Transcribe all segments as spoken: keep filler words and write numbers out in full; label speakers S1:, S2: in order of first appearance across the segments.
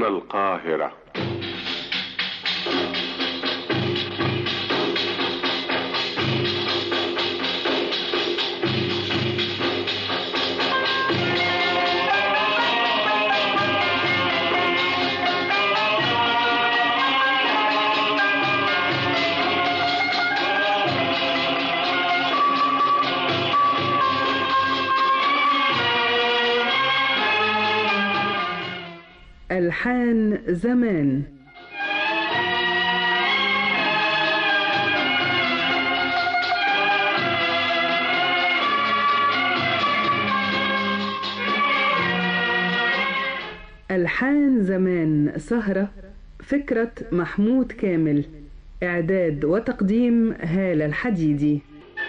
S1: القاهرة.
S2: ألحان زمان. ألحان زمان سهرة، فكرة محمود كامل، إعداد وتقديم هالة الحديدي.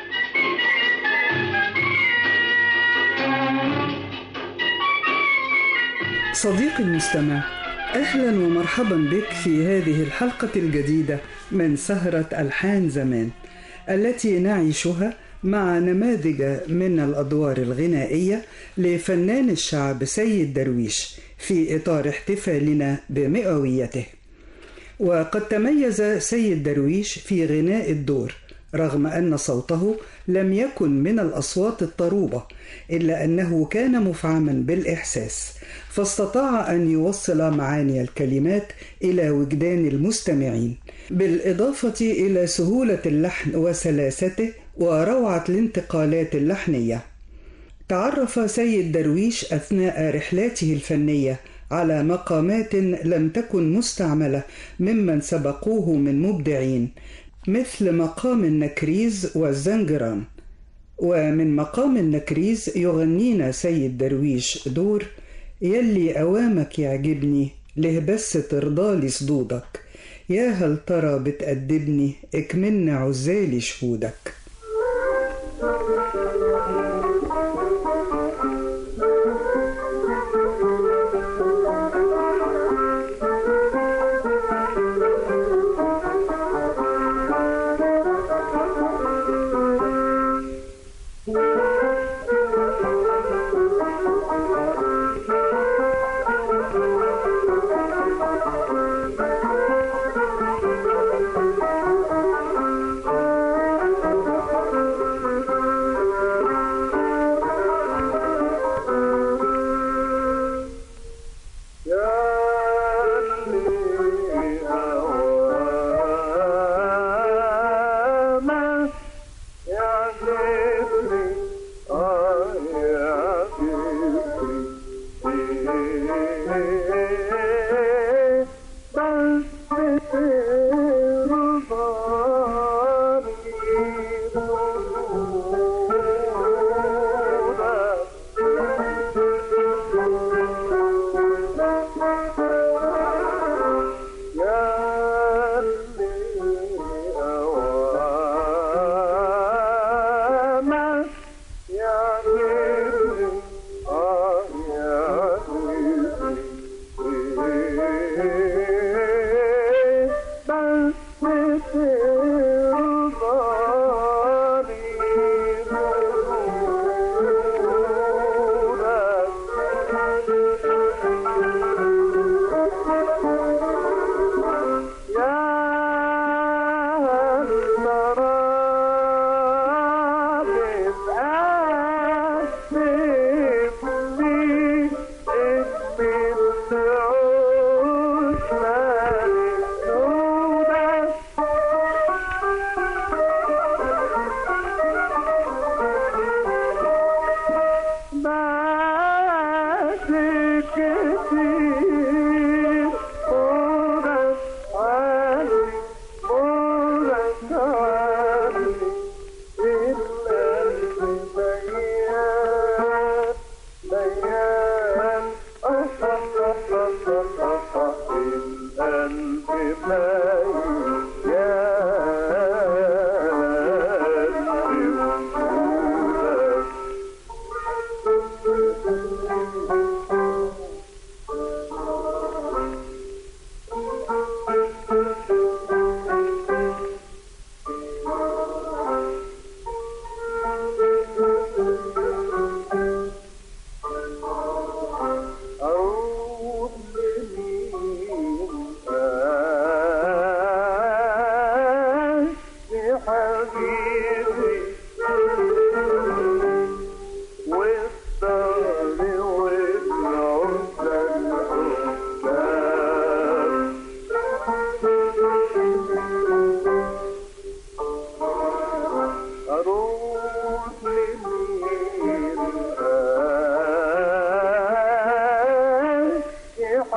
S3: صديقي المستمع، أهلا ومرحبا بك في هذه الحلقة الجديدة من سهرة ألحان زمان، التي نعيشها مع نماذج من الأدوار الغنائية لفنان الشعب سيد درويش في إطار احتفالنا بمئويته. وقد تميز سيد درويش في غناء الدور، رغم أن صوته لم يكن من الأصوات الطروبة، إلا أنه كان مفعما بالإحساس، فاستطاع أن يوصل معاني الكلمات إلى وجدان المستمعين، بالإضافة إلى سهولة اللحن وسلاسته وروعة الانتقالات اللحنية. تعرف سيد درويش أثناء رحلاته الفنية على مقامات لم تكن مستعملة ممن سبقوه من مبدعين، مثل مقام النكريز والزنجران. ومن مقام النكريز يغنينا سيد درويش دور يلي أوامك يعجبني، له بس ترضالي صدودك، يا هل ترى بتأدبني، اكمن عزالي شهودك.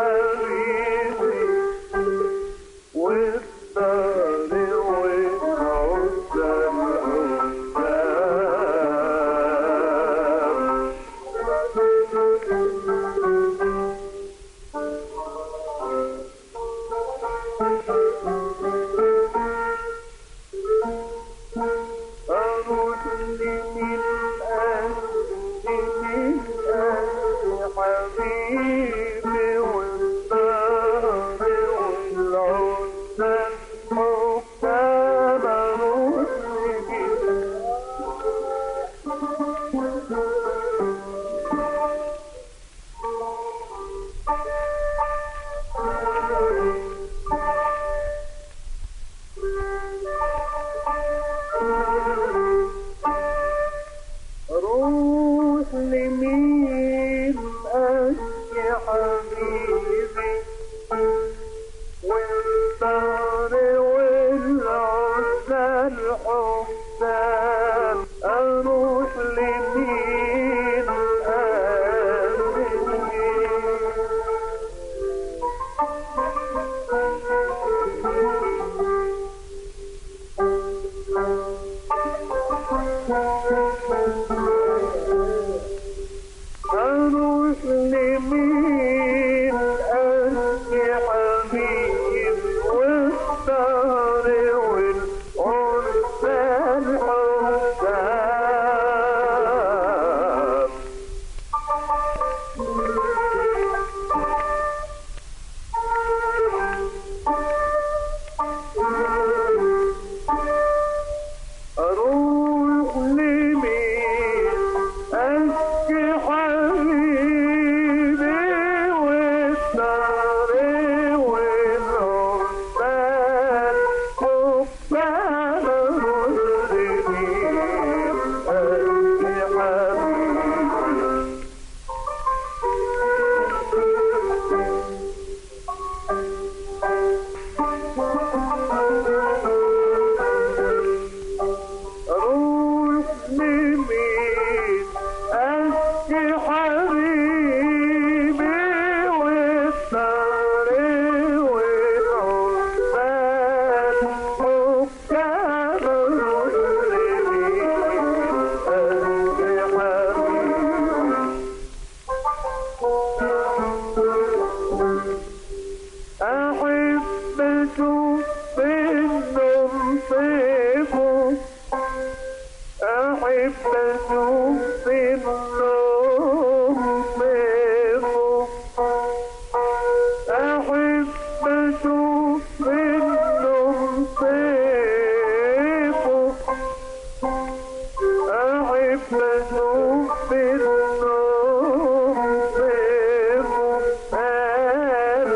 S1: Thank you.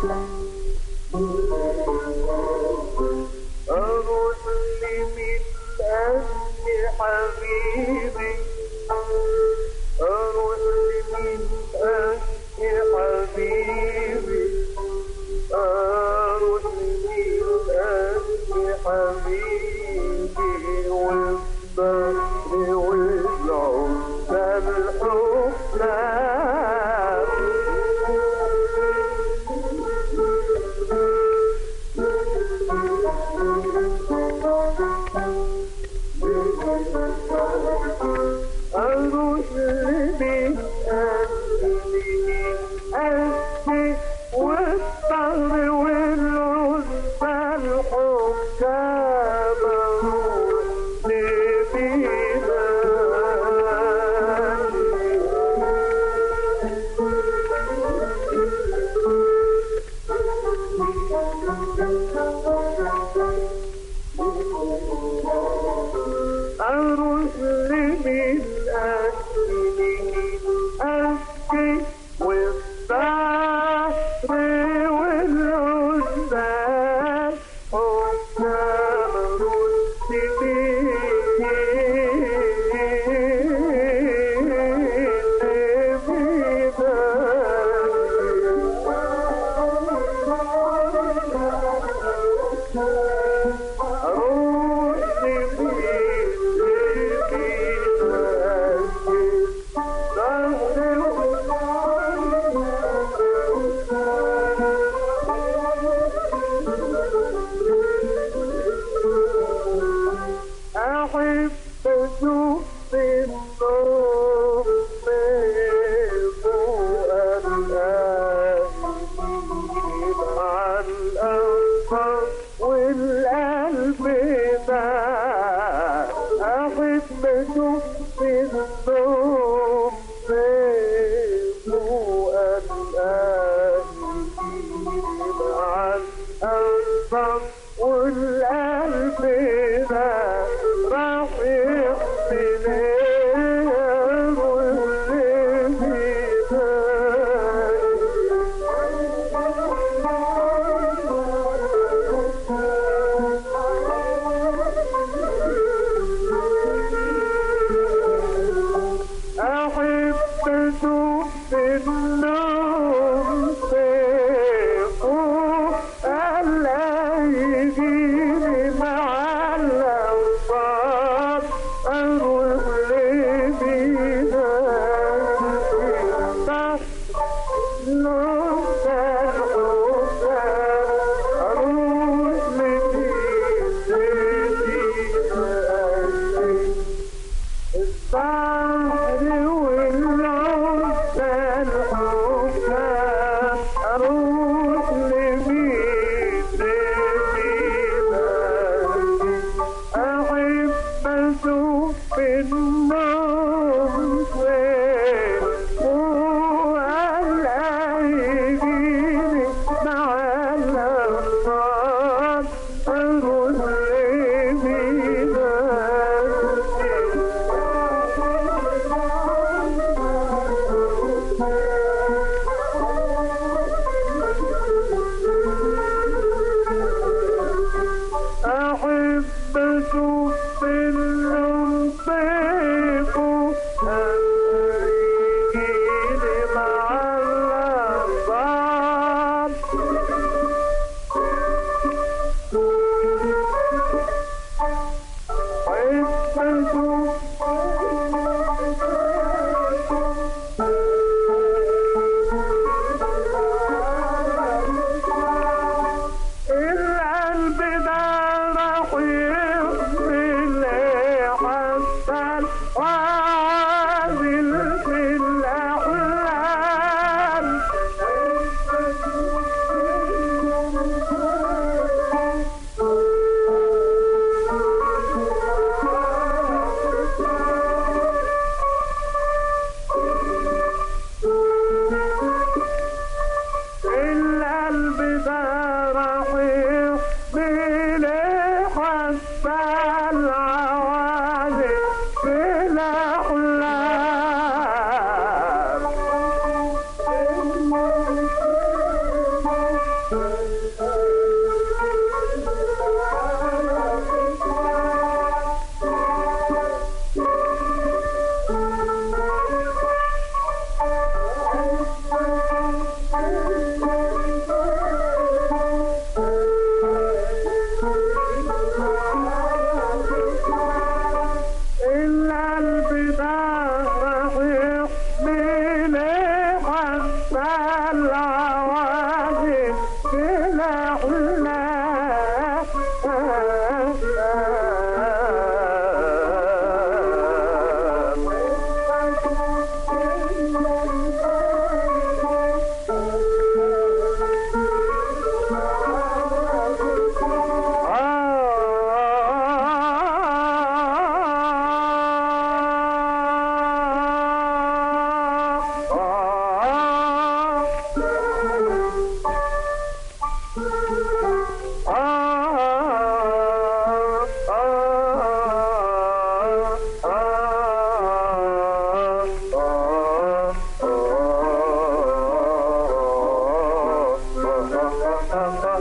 S1: الله يجيني مع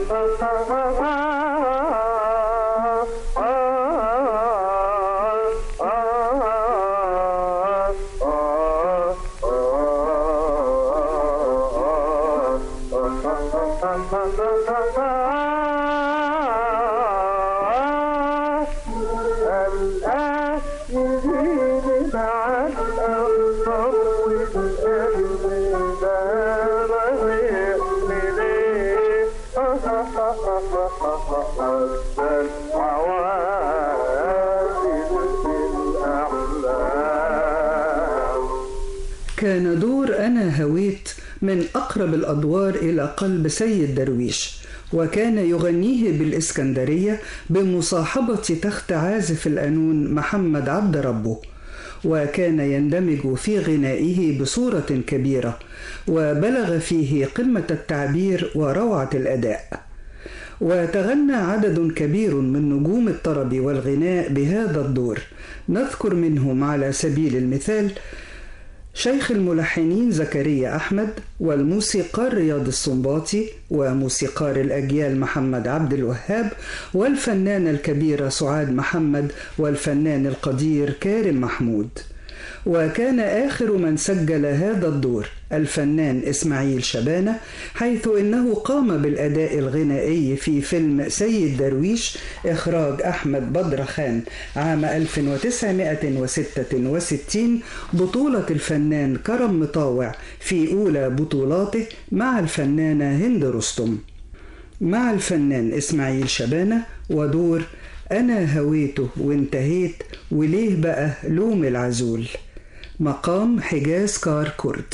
S3: كان دور أنا هويت من أقرب الأدوار إلى قلب سيد درويش، وكان يغنيه بالإسكندرية بمصاحبة تخت عازف القانون محمد عبد ربه، وكان يندمج في غنائه بصورة كبيرة وبلغ فيه قمة التعبير وروعة الأداء. وتغنى عدد كبير من نجوم الطرب والغناء بهذا الدور، نذكر منهم على سبيل المثال شيخ الملحنين زكريا أحمد، والموسيقار رياض السنباطي، وموسيقار الأجيال محمد عبد الوهاب، والفنانة الكبيرة سعاد محمد، والفنان القدير كارم محمود. وكان آخر من سجل هذا الدور الفنان إسماعيل شبانة، حيث إنه قام بالأداء الغنائي في فيلم سيد درويش إخراج أحمد بدرخان عام ألف وتسعمائة وستة وستين، بطولة الفنان كرم مطاوع في أولى بطولاته مع الفنانة هند رستم. مع الفنان إسماعيل شبانة ودور أنا هويته وانتهيت وليه بقى لوم العزول، مقام حجاز كار كرد.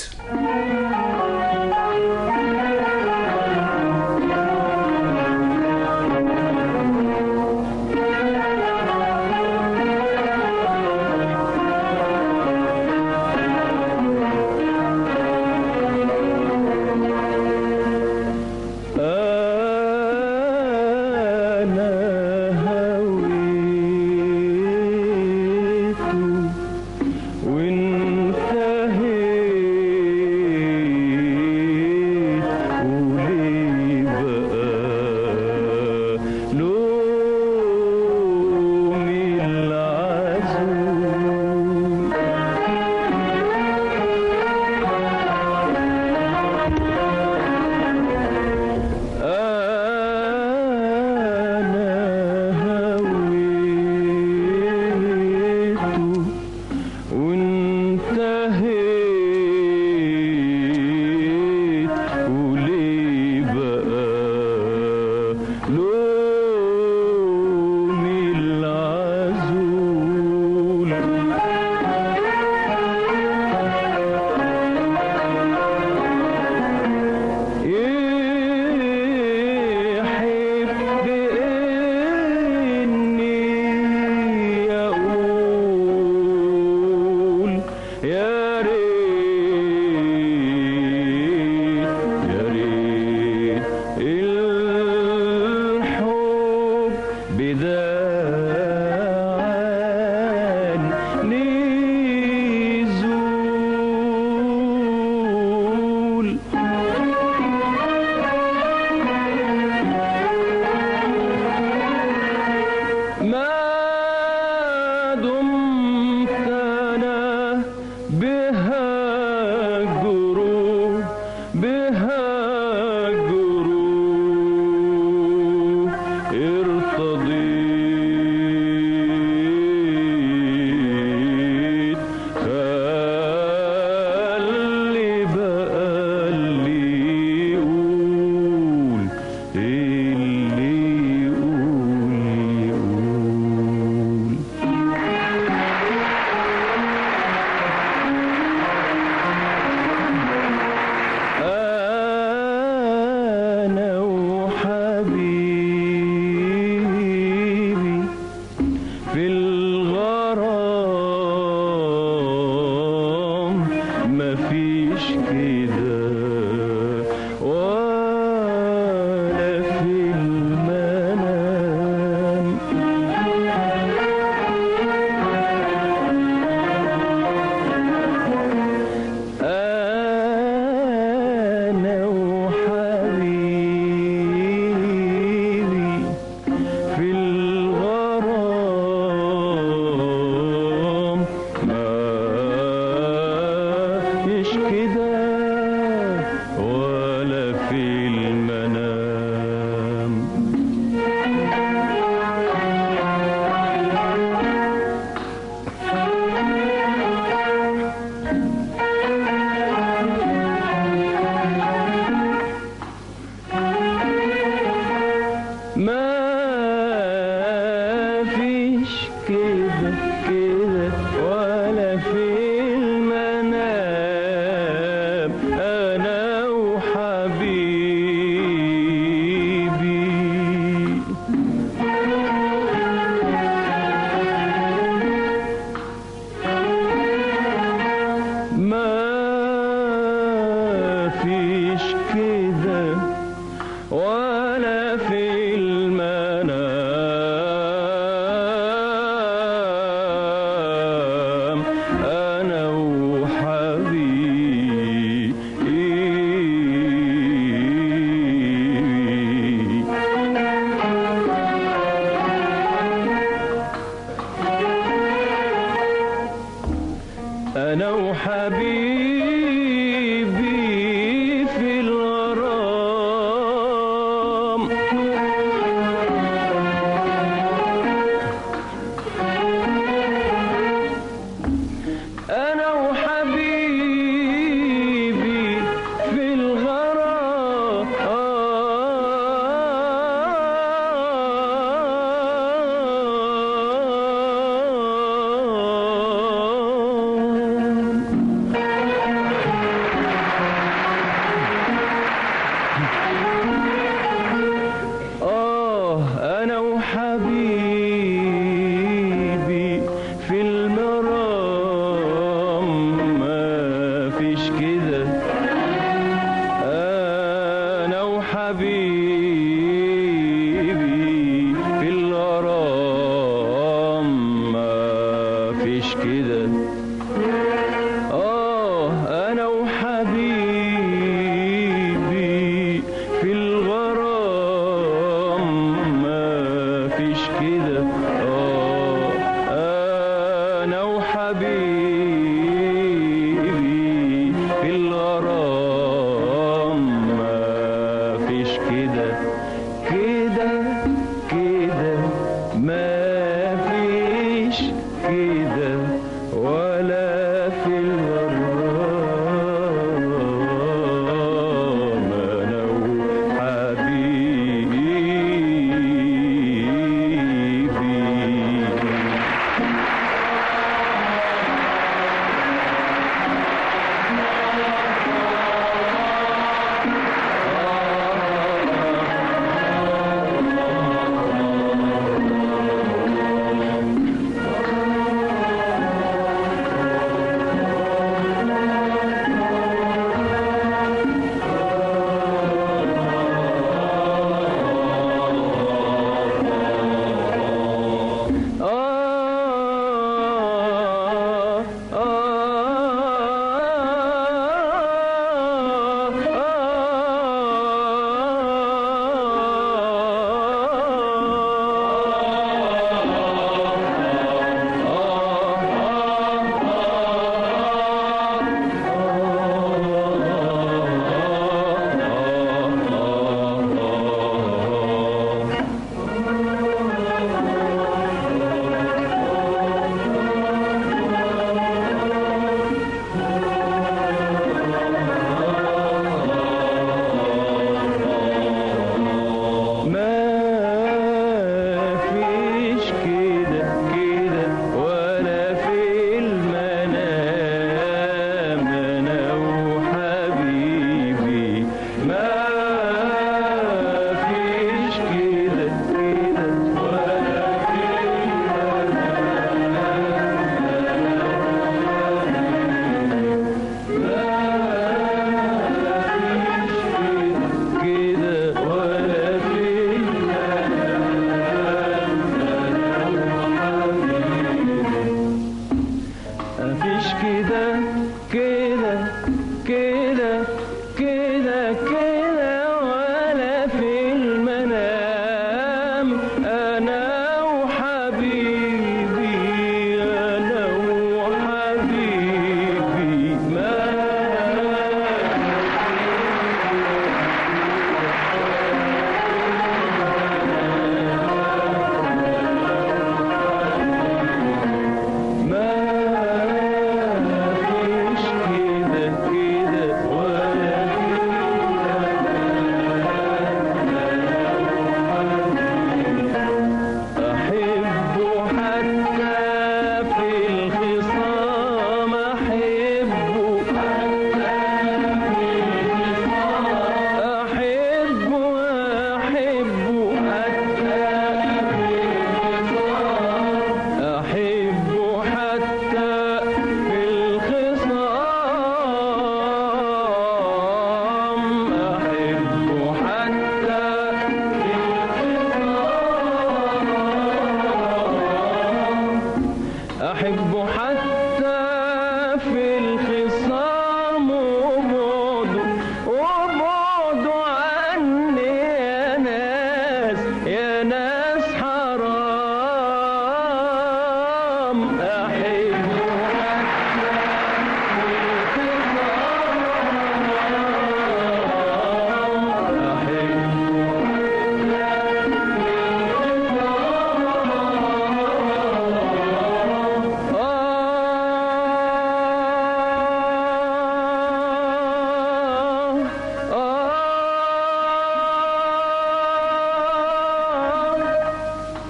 S1: ولا في المنام أنا وحبيبي. أنا وحبيبي في الغرام، أنا وحبيبي في الغرام، آه أنا وحبيبي في المرام، ما فيش كده. أنا وحبيبي في الغرام، ما فيش كده. آه أنا وحبيبي في الغرام، ما فيش كده. آه أنا وحبيبي في الغرام، ما فيش كده. كده كده ما فيش كده ولا في الغرام، أنا وحبيبي.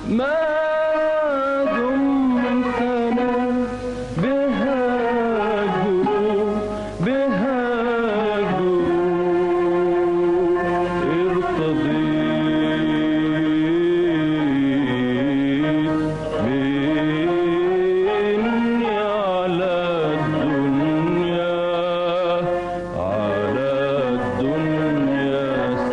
S1: ما دمتنا بهاجر بهاجر ارتضيت بإني على الدنيا على الدنيا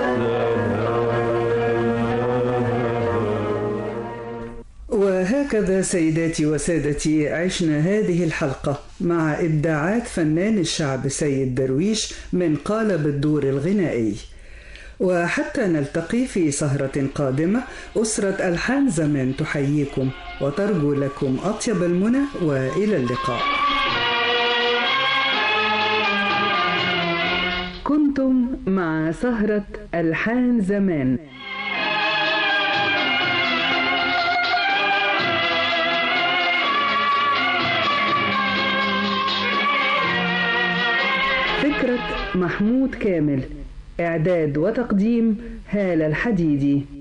S3: وهكذا سيداتي وسادتي عشنا هذه الحلقة مع إبداعات فنان الشعب سيد درويش من قالب الدور الغنائي. وحتى نلتقي في سهرة قادمة، أسرة ألحان زمان تحييكم وترجو لكم أطيب المنى وإلى اللقاء.
S2: كنتم مع سهرة ألحان زمان. فكرة محمود كامل، إعداد وتقديم هالة الحديدي.